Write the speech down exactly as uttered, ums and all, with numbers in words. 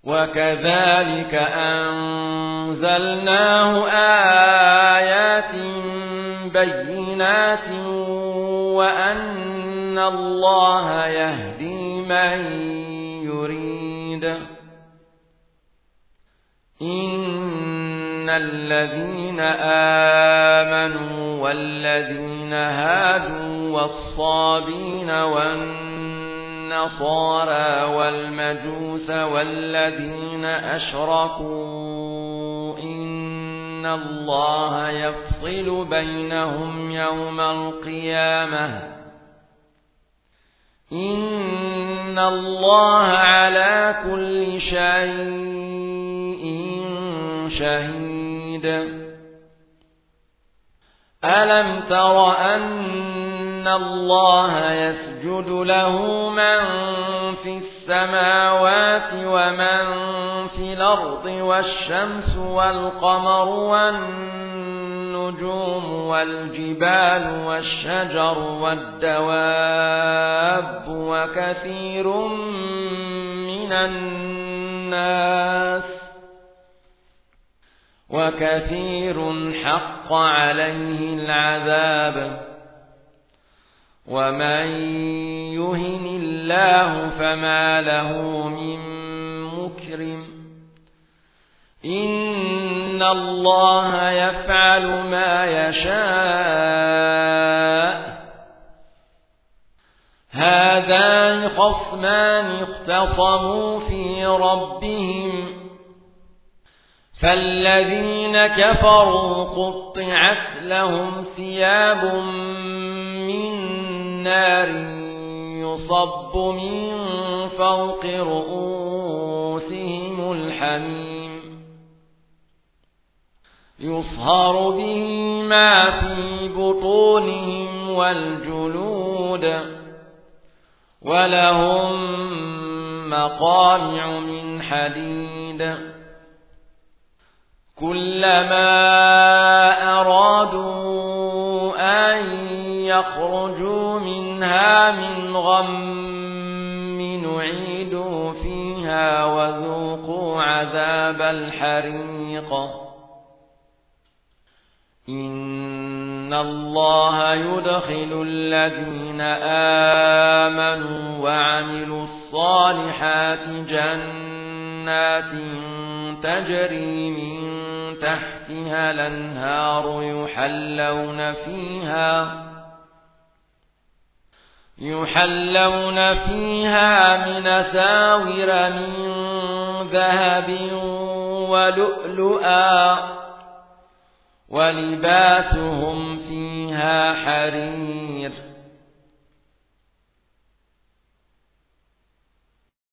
وكذلك أنزلناه آيات بينات وأن الله يهدي من يريد. إن الذين آمنوا والذين هادوا والصابين والنصارى والمجوس والذين أشركوا إن الله يفصل بينهم يوم القيامة إن الله على كل شيء شهيد. ألم تر أن الله يسجد له من في السماوات ومن في الأرض والشمس والقمر والنجوم والجبال والشجر والدواب وكثير من الناس وكثير حق عليه العذاب ومن يهن الله فما له من مكرم. إن الله يفعل ما يشاء. هذان خصمان اختصموا في ربهم فالذين كفروا قطعت لهم ثياب من نار يصب من فوق رؤوسهم الحميم يصهر به ما في بطونهم والجلود ولهم مقامع من حديد كلما أرادوا أن يخرجوا منها من غم نعيدوا فيها وذوقوا عذاب الحريق. إن الله يدخل الذين آمنوا وعملوا الصالحات جنات تجري من تحتها الأنهار يحلون فيها يحلون فيها من أساور من ذهب ولؤلؤا ولباسهم فيها حرير